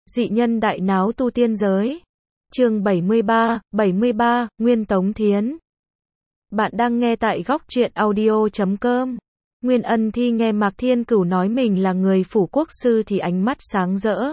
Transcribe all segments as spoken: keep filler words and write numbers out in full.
Dị nhân đại náo tu tiên giới. Chương bảy mươi ba, bảy mươi ba, Nguyên Tống Thiến. Bạn đang nghe tại góc truyện audio chấm com. Nguyên Ân Thi nghe Mạc Thiên Cửu nói mình là người phủ quốc sư thì ánh mắt sáng rỡ.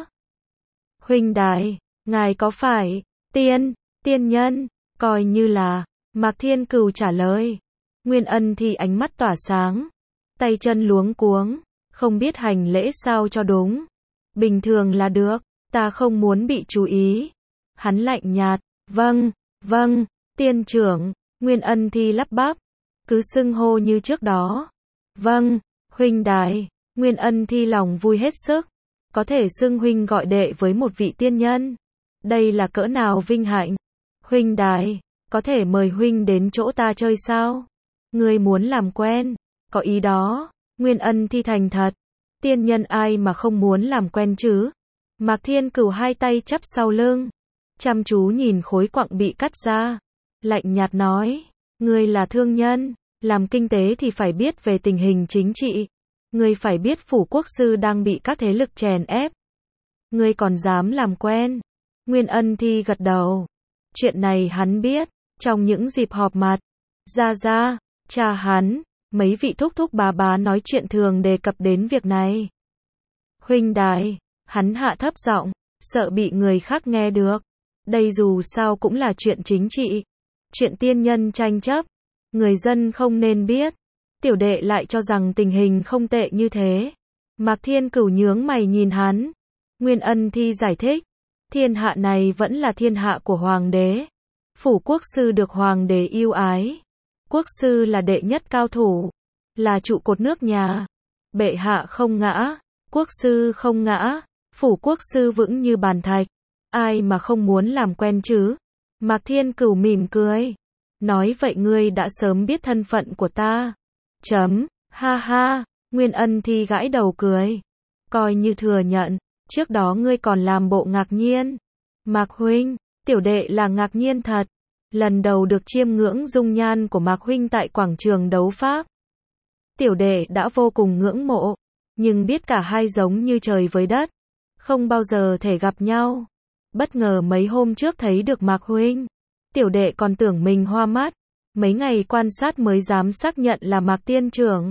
Huynh đài, ngài có phải tiên, tiên nhân, coi như là, Mạc Thiên Cửu trả lời. Nguyên Ân Thi ánh mắt tỏa sáng, tay chân luống cuống, không biết hành lễ sao cho đúng. Bình thường là được, ta không muốn bị chú ý. Hắn lạnh nhạt, vâng, vâng, tiên trưởng. Nguyên Ân Thi lắp bắp, cứ xưng hô như trước đó. Vâng, huynh đài. Nguyên Ân Thi lòng vui hết sức, có thể xưng huynh gọi đệ với một vị tiên nhân, đây là cỡ nào vinh hạnh. Huynh đài, có thể mời huynh đến chỗ ta chơi sao? Ngươi muốn làm quen, có ý đó. Nguyên Ân Thi thành thật, tiên nhân ai mà không muốn làm quen chứ? Mạc Thiên Cửu hai tay chắp sau lưng, chăm chú nhìn khối quặng bị cắt ra, lạnh nhạt nói, ngươi là thương nhân, làm kinh tế thì phải biết về tình hình chính trị. Ngươi phải biết phủ quốc sư đang bị các thế lực chèn ép. Ngươi còn dám làm quen? Nguyên Ân Thi gật đầu. Chuyện này hắn biết, trong những dịp họp mặt, Gia Gia, cha hắn, mấy vị thúc thúc bá bá nói chuyện thường đề cập đến việc này. Huynh đài, hắn hạ thấp giọng, sợ bị người khác nghe được. Đây dù sao cũng là chuyện chính trị, chuyện tiên nhân tranh chấp, người dân không nên biết. Tiểu đệ lại cho rằng tình hình không tệ như thế. Mạc Thiên Cửu nhướng mày nhìn hắn. Nguyên Ân Thi giải thích, thiên hạ này vẫn là thiên hạ của hoàng đế. Phủ quốc sư được hoàng đế yêu ái. Quốc sư là đệ nhất cao thủ, là trụ cột nước nhà. Bệ hạ không ngã, quốc sư không ngã, phủ quốc sư vững như bàn thạch. Ai mà không muốn làm quen chứ? Mạc Thiên Cửu mỉm cười, nói vậy ngươi đã sớm biết thân phận của ta. Chấm, ha ha. Nguyên Ân Thi gãi đầu cười, coi như thừa nhận, trước đó ngươi còn làm bộ ngạc nhiên. Mạc huynh, tiểu đệ là ngạc nhiên thật. Lần đầu được chiêm ngưỡng dung nhan của Mạc huynh tại quảng trường đấu pháp, tiểu đệ đã vô cùng ngưỡng mộ, nhưng biết cả hai giống như trời với đất, không bao giờ thể gặp nhau. Bất ngờ mấy hôm trước thấy được Mạc huynh, tiểu đệ còn tưởng mình hoa mắt, mấy ngày quan sát mới dám xác nhận là Mạc tiên trưởng.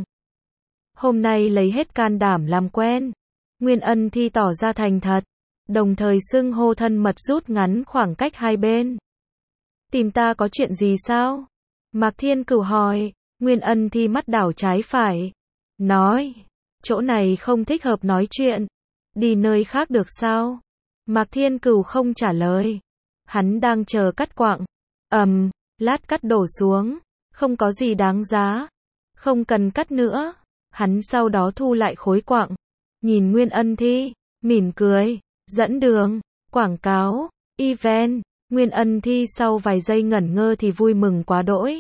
Hôm nay lấy hết can đảm làm quen. Nguyên Ân Thi tỏ ra thành thật, đồng thời xưng hô thân mật rút ngắn khoảng cách hai bên. Tìm ta có chuyện gì sao? Mạc Thiên Cửu hỏi. Nguyên Ân Thi mắt đảo trái phải, nói, chỗ này không thích hợp nói chuyện, đi nơi khác được sao? Mạc Thiên Cửu không trả lời, hắn đang chờ cắt quặng. Ầm, um, lát cắt đổ xuống, không có gì đáng giá, không cần cắt nữa. Hắn sau đó thu lại khối quặng, nhìn Nguyên Ân Thi, mỉm cười, dẫn đường, quảng cáo, event. Nguyên Ân Thi sau vài giây ngẩn ngơ thì vui mừng quá đỗi.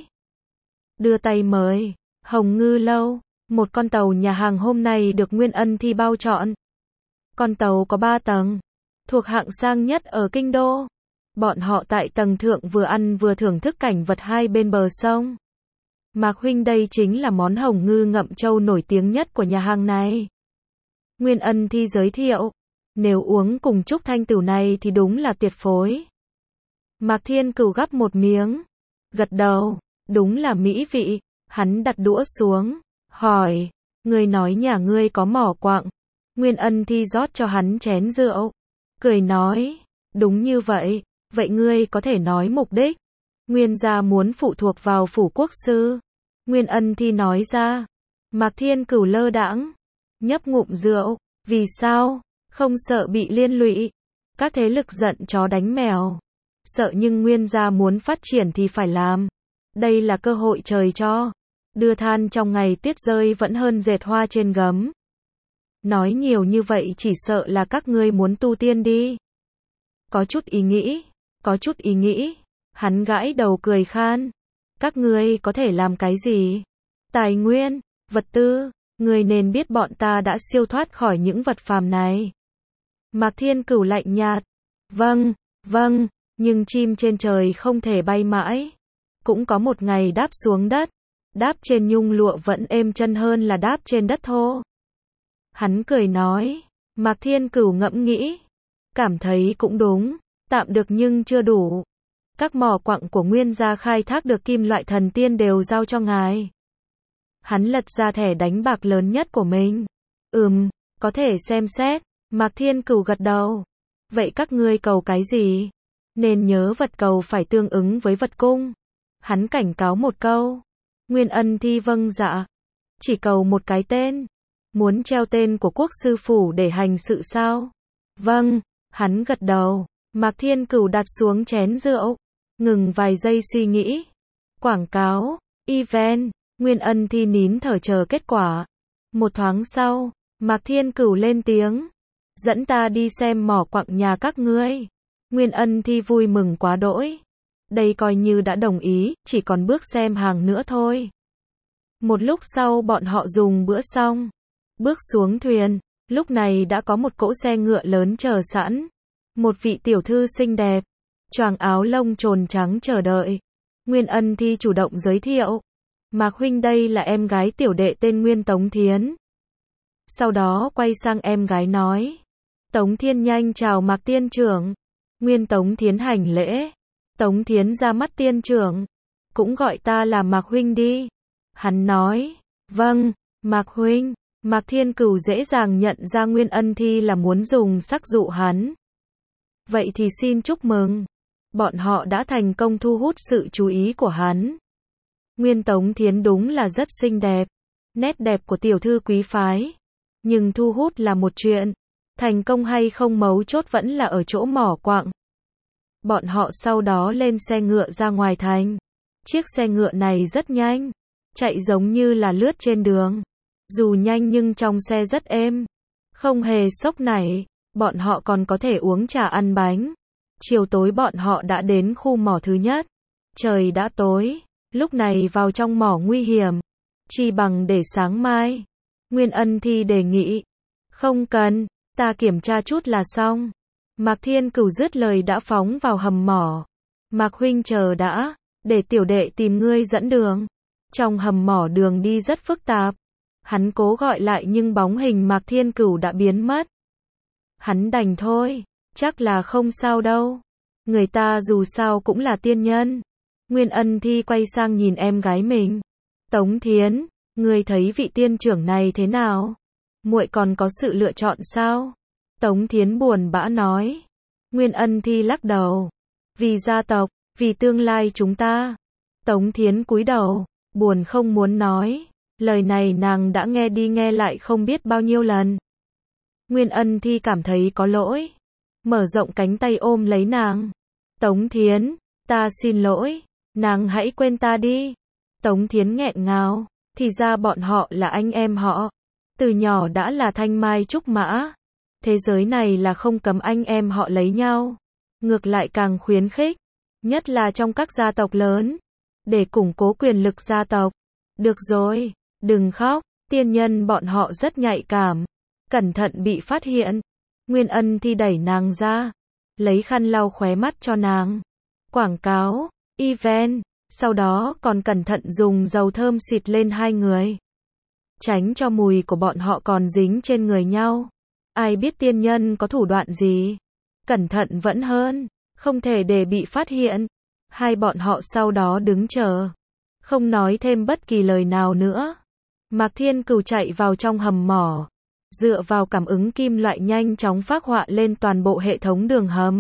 Đưa tay mời, Hồng Ngư Lâu, một con tàu nhà hàng hôm nay được Nguyên Ân Thi bao trọn. Con tàu có ba tầng, thuộc hạng sang nhất ở kinh đô. Bọn họ tại tầng thượng vừa ăn vừa thưởng thức cảnh vật hai bên bờ sông. Mạc huynh, đây chính là món hồng ngư ngậm trâu nổi tiếng nhất của nhà hàng này. Nguyên Ân Thi giới thiệu, nếu uống cùng Trúc Thanh Tửu này thì đúng là tuyệt phối. Mạc Thiên Cửu gắp một miếng, gật đầu, đúng là mỹ vị. Hắn đặt đũa xuống, hỏi, ngươi nói nhà ngươi có mỏ quặng? Nguyên Ân Thi rót cho hắn chén rượu, cười nói, đúng như vậy. Vậy ngươi có thể nói mục đích? Nguyên gia muốn phụ thuộc vào phủ quốc sư. Nguyên Ân Thi nói ra. Mạc Thiên Cửu lơ đãng, nhấp ngụm rượu, vì sao? Không sợ bị liên lụy. Các thế lực giận chó đánh mèo. Sợ, nhưng Nguyên gia muốn phát triển thì phải làm. Đây là cơ hội trời cho. Đưa than trong ngày tuyết rơi vẫn hơn dệt hoa trên gấm. Nói nhiều như vậy chỉ sợ là các ngươi muốn tu tiên đi. Có chút ý nghĩ, có chút ý nghĩ. Hắn gãi đầu cười khan. Các ngươi có thể làm cái gì? Tài nguyên, vật tư, ngươi nên biết bọn ta đã siêu thoát khỏi những vật phàm này. Mạc Thiên Cửu lạnh nhạt. Vâng, vâng, nhưng chim trên trời không thể bay mãi. Cũng có một ngày đáp xuống đất. Đáp trên nhung lụa vẫn êm chân hơn là đáp trên đất thô. Hắn cười nói. Mạc Thiên Cửu ngẫm nghĩ. cảm thấy cũng đúng, tạm được nhưng chưa đủ. Các mỏ quặng của Nguyên gia khai thác được kim loại thần tiên đều giao cho ngài. Hắn lật ra thẻ đánh bạc lớn nhất của mình. Ừm, có thể xem xét. Mạc Thiên Cửu gật đầu. Vậy các ngươi cầu cái gì? Nên nhớ vật cầu phải tương ứng với vật cung. Hắn cảnh cáo một câu. Nguyên Ân Thi vâng dạ. Chỉ cầu một cái tên. Muốn treo tên của quốc sư phủ để hành sự sao? Vâng, hắn gật đầu. Mạc Thiên Cửu đặt xuống chén rượu. Ngừng vài giây suy nghĩ. Quảng cáo, event, Nguyên Ân Thi nín thở chờ kết quả. Một thoáng sau, Mạc Thiên Cửu lên tiếng. Dẫn ta đi xem mỏ quặng nhà các ngươi. Nguyên Ân Thi vui mừng quá đỗi. Đây coi như đã đồng ý, chỉ còn bước xem hàng nữa thôi. Một lúc sau bọn họ dùng bữa xong. Bước xuống thuyền, lúc này đã có một cỗ xe ngựa lớn chờ sẵn. Một vị tiểu thư xinh đẹp, choàng áo lông trồn trắng chờ đợi. Nguyên Ân Thi chủ động giới thiệu. Mạc huynh đây là em gái tiểu đệ tên Nguyên Tống Thiến. Sau đó quay sang em gái nói. Tống Thiên nhanh chào Mạc tiên trưởng. Nguyên Tống Thiến hành lễ. Tống Thiến ra mắt tiên trưởng. Cũng gọi ta là Mạc huynh đi. Hắn nói. Vâng, Mạc huynh. Mạc Thiên Cửu dễ dàng nhận ra Nguyên Ân Thi là muốn dùng sắc dụ hắn. Vậy thì xin chúc mừng. Bọn họ đã thành công thu hút sự chú ý của hắn. Nguyên Tống Thiến đúng là rất xinh đẹp. Nét đẹp của tiểu thư quý phái. Nhưng thu hút là một chuyện. Thành công hay không mấu chốt vẫn là ở chỗ mỏ quặng. Bọn họ sau đó lên xe ngựa ra ngoài thành. Chiếc xe ngựa này rất nhanh. Chạy giống như là lướt trên đường. Dù nhanh nhưng trong xe rất êm. Không hề sốc nảy. Bọn họ còn có thể uống trà ăn bánh. Chiều tối bọn họ đã đến khu mỏ thứ nhất. Trời đã tối. Lúc này vào trong mỏ nguy hiểm. Chỉ bằng để sáng mai. Nguyên Ân Thi đề nghị. Không cần, ta kiểm tra chút là xong. Mạc Thiên Cửu dứt lời đã phóng vào hầm mỏ. Mạc huynh chờ đã, để tiểu đệ tìm ngươi dẫn đường. Trong hầm mỏ đường đi rất phức tạp. Hắn cố gọi lại nhưng bóng hình Mạc Thiên Cửu đã biến mất. Hắn đành thôi, chắc là không sao đâu. Người ta dù sao cũng là tiên nhân. Nguyên Ân Thi quay sang nhìn em gái mình. Tống Thiến, ngươi thấy vị tiên trưởng này thế nào? Muội còn có sự lựa chọn sao? Tống Thiến buồn bã nói. Nguyên Ân Thi lắc đầu. Vì gia tộc, vì tương lai chúng ta. Tống Thiến cúi đầu, buồn không muốn nói. Lời này nàng đã nghe đi nghe lại không biết bao nhiêu lần. Nguyên Ân Thi cảm thấy có lỗi. Mở rộng cánh tay ôm lấy nàng. Tống Thiến, ta xin lỗi. Nàng hãy quên ta đi. Tống Thiến nghẹn ngào. Thì ra bọn họ là anh em họ. Từ nhỏ đã là thanh mai trúc mã. Thế giới này là không cấm anh em họ lấy nhau. Ngược lại càng khuyến khích. Nhất là trong các gia tộc lớn. Để củng cố quyền lực gia tộc. Được rồi, đừng khóc. Tiên nhân bọn họ rất nhạy cảm. Cẩn thận bị phát hiện. Nguyên Ân Thi đẩy nàng ra. Lấy khăn lau khóe mắt cho nàng. Quảng cáo, event. Sau đó còn cẩn thận dùng dầu thơm xịt lên hai người. Tránh cho mùi của bọn họ còn dính trên người nhau. Ai biết tiên nhân có thủ đoạn gì. Cẩn thận vẫn hơn. Không thể để bị phát hiện. Hai bọn họ sau đó đứng chờ. Không nói thêm bất kỳ lời nào nữa. Mạc Thiên Cửu chạy vào trong hầm mỏ. Dựa vào cảm ứng kim loại nhanh chóng phác họa lên toàn bộ hệ thống đường hầm.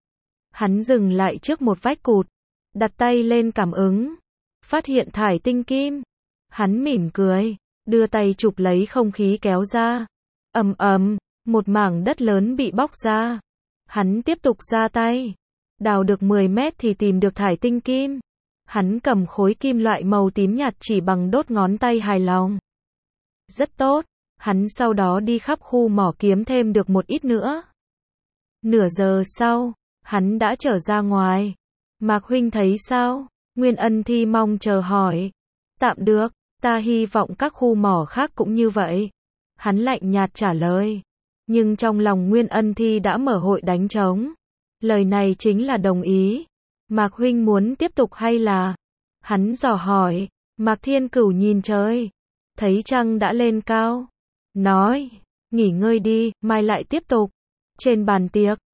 Hắn dừng lại trước một vách cụt. Đặt tay lên cảm ứng. Phát hiện thải tinh kim. Hắn mỉm cười. Đưa tay chụp lấy không khí kéo ra. Ầm ầm, một mảng đất lớn bị bóc ra. Hắn tiếp tục ra tay. Đào được mười mét thì tìm được thải tinh kim. Hắn cầm khối kim loại màu tím nhạt chỉ bằng đốt ngón tay hài lòng. Rất tốt. Hắn sau đó đi khắp khu mỏ kiếm thêm được một ít nữa. Nửa giờ sau, hắn đã trở ra ngoài. Mạc huynh thấy sao? Nguyên Ân Thi mong chờ hỏi. Tạm được, ta hy vọng các khu mỏ khác cũng như vậy. Hắn lạnh nhạt trả lời. Nhưng trong lòng Nguyên Ân Thi đã mở hội đánh trống. Lời này chính là đồng ý. Mạc huynh muốn tiếp tục hay là? Hắn dò hỏi. Mạc Thiên Cửu nhìn trời. Thấy trăng đã lên cao. Nói, nghỉ ngơi đi, mai lại tiếp tục. Trên bàn tiệc,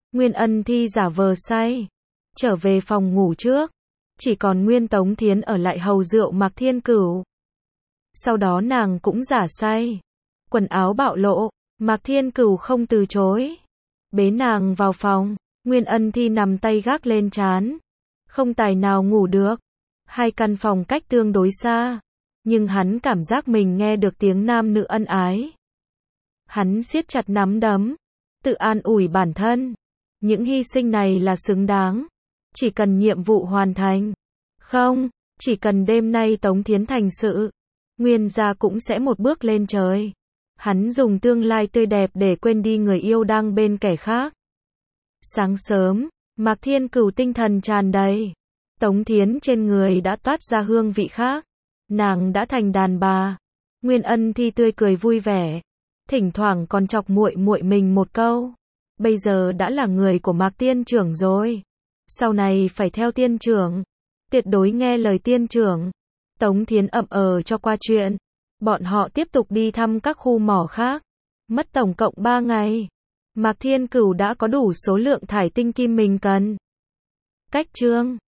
Nguyên Ân Thi giả vờ say, trở về phòng ngủ trước. Chỉ còn Nguyên Tống Thiến ở lại hầu rượu Mạc Thiên Cửu. Sau đó nàng cũng giả say. Quần áo bạo lộ, Mạc Thiên Cửu không từ chối. Bế nàng vào phòng, Nguyên Ân Thi nằm tay gác lên trán. Không tài nào ngủ được. Hai căn phòng cách tương đối xa. Nhưng hắn cảm giác mình nghe được tiếng nam nữ ân ái. Hắn siết chặt nắm đấm. Tự an ủi bản thân. Những hy sinh này là xứng đáng. Chỉ cần nhiệm vụ hoàn thành. Không, chỉ cần đêm nay Tống Thiến thành sự. Nguyên gia cũng sẽ một bước lên trời. Hắn dùng tương lai tươi đẹp để quên đi người yêu đang bên kẻ khác. Sáng sớm, Mạc Thiên Cửu tinh thần tràn đầy. Tống Thiến trên người đã toát ra hương vị khác. Nàng đã thành đàn bà. Nguyên Ân Thi tươi cười vui vẻ. Thỉnh thoảng còn chọc muội muội mình một câu. Bây giờ đã là người của Mạc Tiên Trưởng rồi. Sau này phải theo Tiên Trưởng. Tuyệt đối nghe lời Tiên Trưởng. Tống Thiến ậm ờ cho qua chuyện. Bọn họ tiếp tục đi thăm các khu mỏ khác. Mất tổng cộng ba ngày. Mạc Thiên Cửu đã có đủ số lượng thải tinh kim mình cần. Cách chương